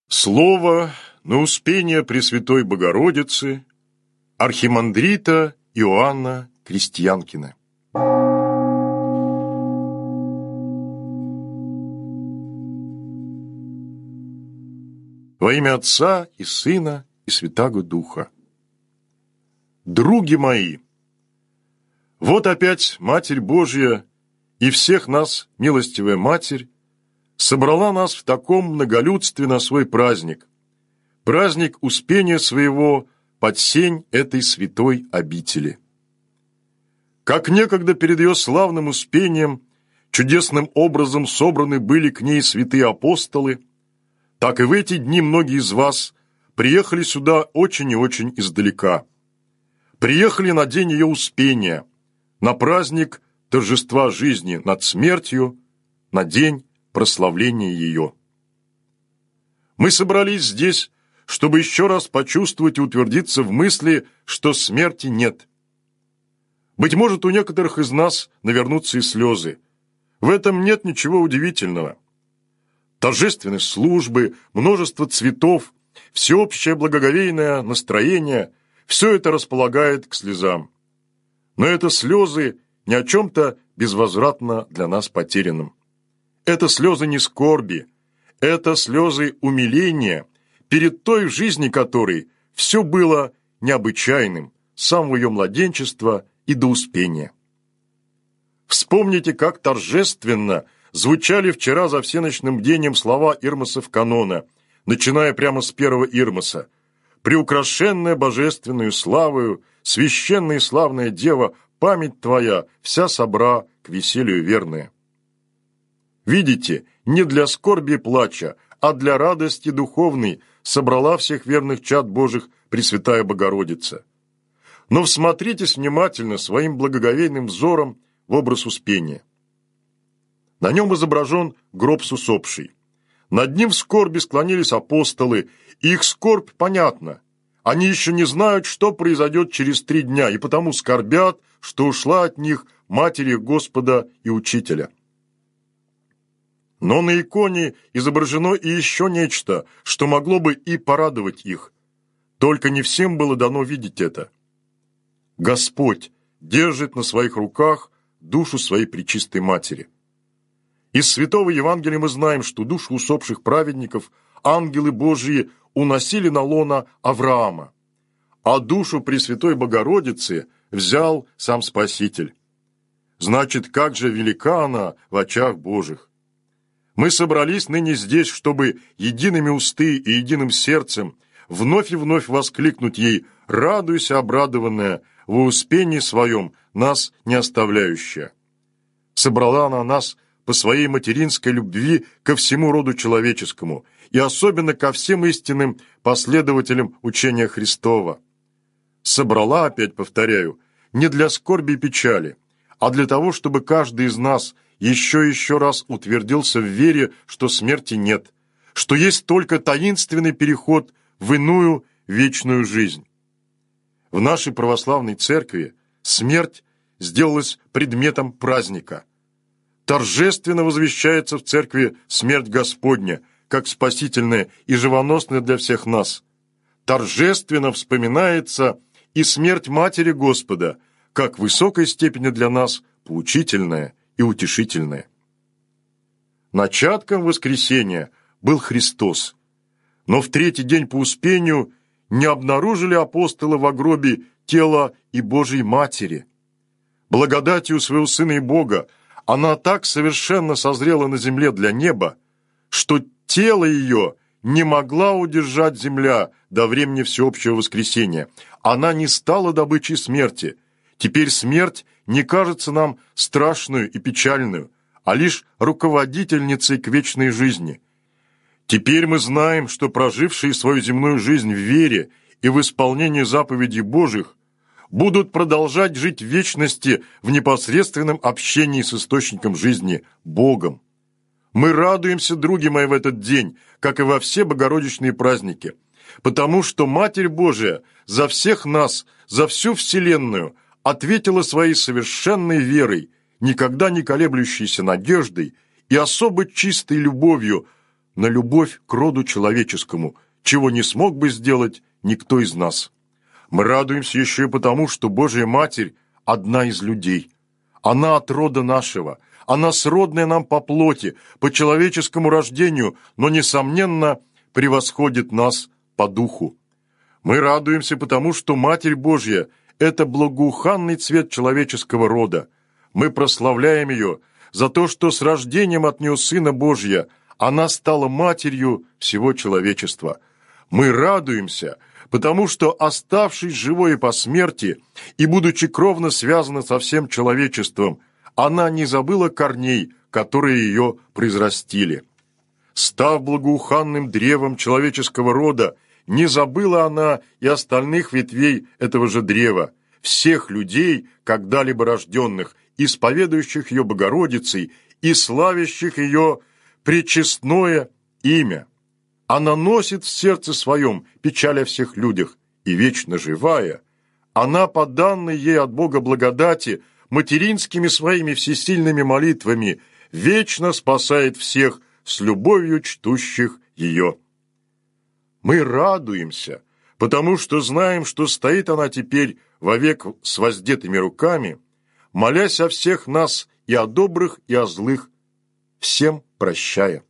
Слово на Успение Пресвятой Богородицы архимандрита Иоанна Крестьянкина. Во имя Отца и Сына и Святаго Духа. Други мои, вот опять Матерь Божья и всех нас, милостивая Матерь, собрала нас в таком многолюдстве на свой праздник, праздник Успения своего под сень этой святой обители. Как некогда перед ее славным Успением чудесным образом собраны были к ней святые апостолы, так и в эти дни многие из вас приехали сюда очень и очень издалека. Приехали на день ее Успения, на праздник торжества жизни над смертью, на день прославления ее. Мы собрались здесь, чтобы еще раз почувствовать и утвердиться в мысли, что смерти нет. Быть может, у некоторых из нас навернутся и слезы. В этом нет ничего удивительного. Торжественные службы, множество цветов, всеобщее благоговейное настроение – все это располагает к слезам. Но это слезы не о чем-то безвозвратно для нас потерянном. Это слезы не скорби, это слезы умиления перед той, в жизни которой все было необычайным с самого ее младенчества и до Успения. Вспомните, как торжественно звучали вчера за всеночным бдением слова Ирмосов канона, начиная прямо с первого Ирмоса: «Преукрашенная божественную славою, священная и славная Дева, память Твоя вся собра к веселью верная». Видите, не для скорби и плача, а для радости духовной собрала всех верных чад Божьих Пресвятая Богородица. Но всмотритесь внимательно своим благоговейным взором в образ Успения. На нем изображен гроб с усопшей. Над ним в скорби склонились апостолы, и их скорбь понятна. Они еще не знают, что произойдет через 3 дня, и потому скорбят, что ушла от них Матерь Господа и Учителя. Но на иконе изображено и еще нечто, что могло бы и порадовать их. Только не всем было дано видеть это. Господь держит на своих руках душу своей Пречистой Матери. Из Святого Евангелия мы знаем, что души усопших праведников ангелы Божьи уносили на лоно Авраама, а душу Пресвятой Богородицы взял сам Спаситель. Значит, как же велика она в очах Божьих! Мы собрались ныне здесь, чтобы едиными усты и единым сердцем вновь и вновь воскликнуть ей: «Радуйся, обрадованная, во Успении своем, нас не оставляющая». Собрала она нас по своей материнской любви ко всему роду человеческому и особенно ко всем истинным последователям учения Христова. Собрала, опять повторяю, не для скорби и печали, а для того, чтобы каждый из нас еще раз утвердился в вере, что смерти нет, что есть только таинственный переход в иную вечную жизнь. В нашей православной церкви смерть сделалась предметом праздника. Торжественно возвещается в церкви смерть Господня, как спасительная и живоносная для всех нас. Торжественно вспоминается и смерть Матери Господа, как в высокой степени для нас поучительная и утешительное. Начатком воскресения был Христос, но в 3-й день по Успению не обнаружили апостолы во гробе тела и Божьей Матери. Благодатью своего Сына и Бога она так совершенно созрела на земле для неба, что тело ее не могла удержать земля до времени всеобщего воскресения. Она не стала добычей смерти. Теперь смерть не кажется нам страшную и печальную, а лишь руководительницей к вечной жизни. Теперь мы знаем, что прожившие свою земную жизнь в вере и в исполнении заповедей Божьих будут продолжать жить в вечности в непосредственном общении с источником жизни Богом. Мы радуемся, други мои, в этот день, как и во все богородичные праздники, потому что Матерь Божия за всех нас, за всю вселенную ответила своей совершенной верой, никогда не колеблющейся надеждой и особо чистой любовью на любовь к роду человеческому, чего не смог бы сделать никто из нас. Мы радуемся еще и потому, что Божья Матерь – одна из людей. Она от рода нашего, она сродная нам по плоти, по человеческому рождению, но, несомненно, превосходит нас по духу. Мы радуемся потому, что Матерь Божья – это благоуханный цвет человеческого рода. Мы прославляем ее за то, что с рождением от нее Сына Божья она стала матерью всего человечества. Мы радуемся, потому что, оставшись живой и по смерти, и будучи кровно связана со всем человечеством, она не забыла корней, которые ее произрастили. Став благоуханным древом человеческого рода, не забыла она и остальных ветвей этого же древа, всех людей, когда-либо рожденных, исповедующих ее Богородицей и славящих ее пречестное имя. Она носит в сердце своем печаль о всех людях, и вечно живая, она, по данной ей от Бога благодати, материнскими своими всесильными молитвами, вечно спасает всех с любовью чтущих ее. Мы радуемся, потому что знаем, что стоит она теперь вовек с воздетыми руками, молясь о всех нас и о добрых, и о злых, всем прощая.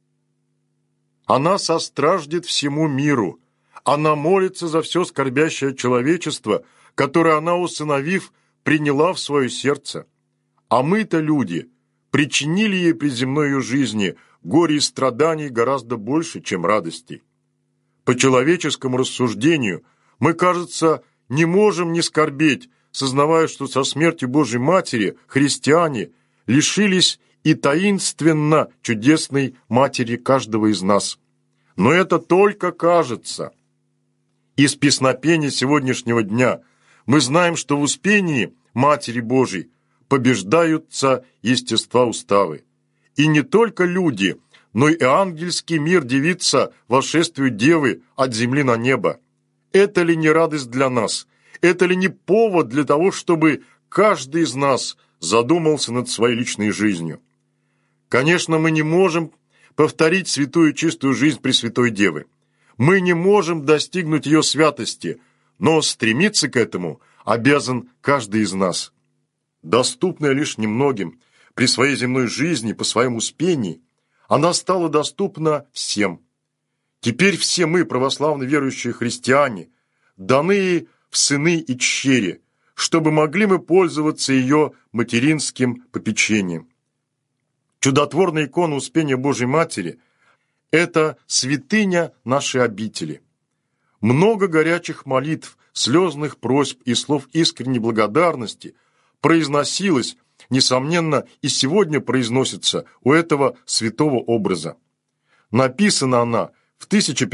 Она состраждет всему миру, она молится за все скорбящее человечество, которое она, усыновив, приняла в свое сердце. А мы-то, люди, причинили ей при земной ее жизни горе и страданий гораздо больше, чем радостей. По человеческому рассуждению мы, кажется, не можем не скорбеть, сознавая, что со смертью Божьей Матери христиане лишились и таинственно чудесной матери каждого из нас. Но это только кажется. Из песнопения сегодняшнего дня мы знаем, что в успении Матери Божией побеждаются естества уставы. И не только люди, но и ангельский мир дивится восшествию Девы от земли на небо. Это ли не радость для нас? Это ли не повод для того, чтобы каждый из нас задумался над своей личной жизнью? Конечно, мы не можем повторить святую чистую жизнь Пресвятой Девы. Мы не можем достигнуть ее святости, но стремиться к этому обязан каждый из нас. Доступная лишь немногим при своей земной жизни по своему успении, она стала доступна всем. Теперь все мы, православно верующие христиане, даны в сыны и дщери, чтобы могли мы пользоваться ее материнским попечением. Чудотворная икона Успения Божьей Матери – это святыня нашей обители. Много горячих молитв, слезных просьб и слов искренней благодарности произносилось, несомненно, и сегодня произносится у этого святого образа. Написана она в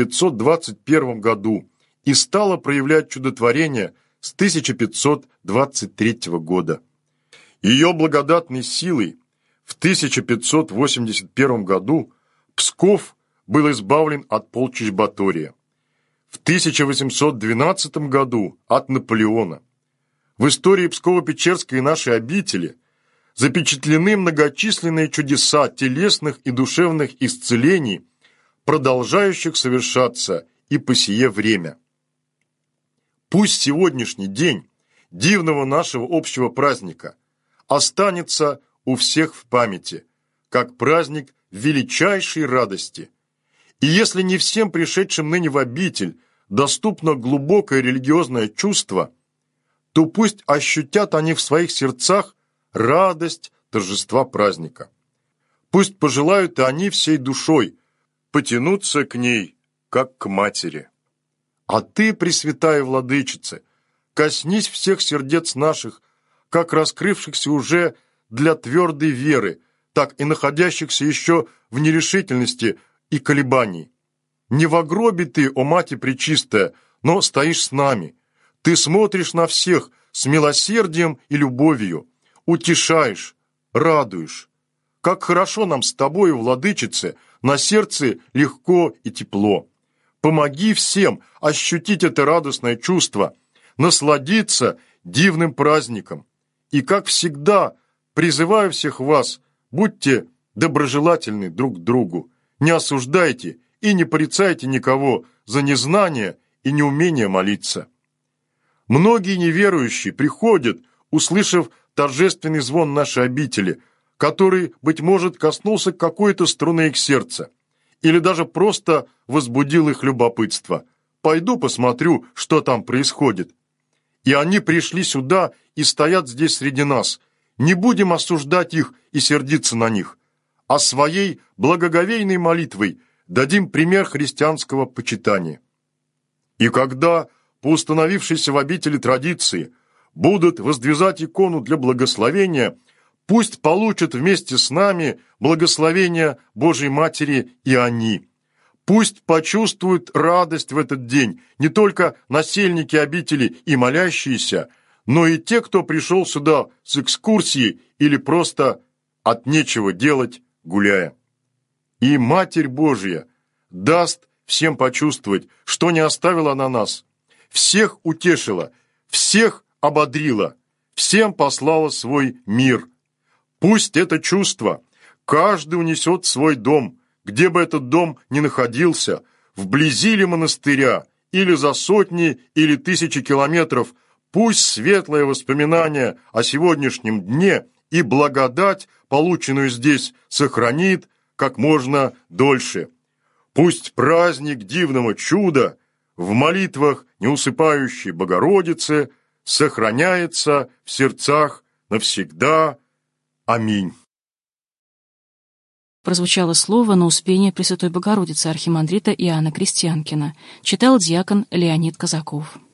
1521 году и стала проявлять чудотворение с 1523 года. Ее благодатной силой в 1581 году Псков был избавлен от полчищ Батория. В 1812 году от Наполеона. В истории Псково-Печерской нашей обители запечатлены многочисленные чудеса телесных и душевных исцелений, продолжающих совершаться и по сие время. Пусть сегодняшний день дивного нашего общего праздника останется у всех в памяти, как праздник величайшей радости. И если не всем пришедшим ныне в обитель доступно глубокое религиозное чувство, то пусть ощутят они в своих сердцах радость торжества праздника. Пусть пожелают и они всей душой потянуться к ней, как к матери. А ты, Пресвятая Владычица, коснись всех сердец наших, как раскрывшихся уже для твердой веры, так и находящихся еще в нерешительности и колебаний. Не в гробе ты, о Мати Пречистая, но стоишь с нами. Ты смотришь на всех с милосердием и любовью, утешаешь, радуешь. Как хорошо нам с тобою, Владычице, на сердце легко и тепло. Помоги всем ощутить это радостное чувство, насладиться дивным праздником. И, как всегда, призываю всех вас, будьте доброжелательны друг к другу, Не осуждайте и не порицайте никого за незнание и неумение молиться. Многие неверующие приходят, услышав торжественный звон нашей обители, который, быть может, коснулся какой-то струны их сердца, или даже просто возбудил их любопытство. Пойду посмотрю, что там происходит. И они пришли сюда и стоят здесь среди нас. Не будем осуждать их и сердиться на них, а своей благоговейной молитвой дадим пример христианского почитания. И когда по установившейся в обители традиции будут воздвизать икону для благословения, пусть получат вместе с нами благословение Божьей Матери и они. Пусть почувствуют радость в этот день не только насельники обители и молящиеся, но и те, кто пришел сюда с экскурсии или просто от нечего делать, гуляя. И Матерь Божья даст всем почувствовать, что не оставила она нас, всех утешила, всех ободрила, всем послала свой мир. Пусть это чувство каждый унесет в свой дом, где бы этот дом ни находился, вблизи ли монастыря, или за сотни или тысячи километров, пусть светлое воспоминание о сегодняшнем дне и благодать, полученную здесь, сохранит как можно дольше. Пусть праздник дивного чуда в молитвах неусыпающей Богородицы сохраняется в сердцах навсегда. Аминь. Прозвучало слово на Успение Пресвятой Богородицы архимандрита Иоанна Крестьянкина. Читал диакон Леонид Казаков.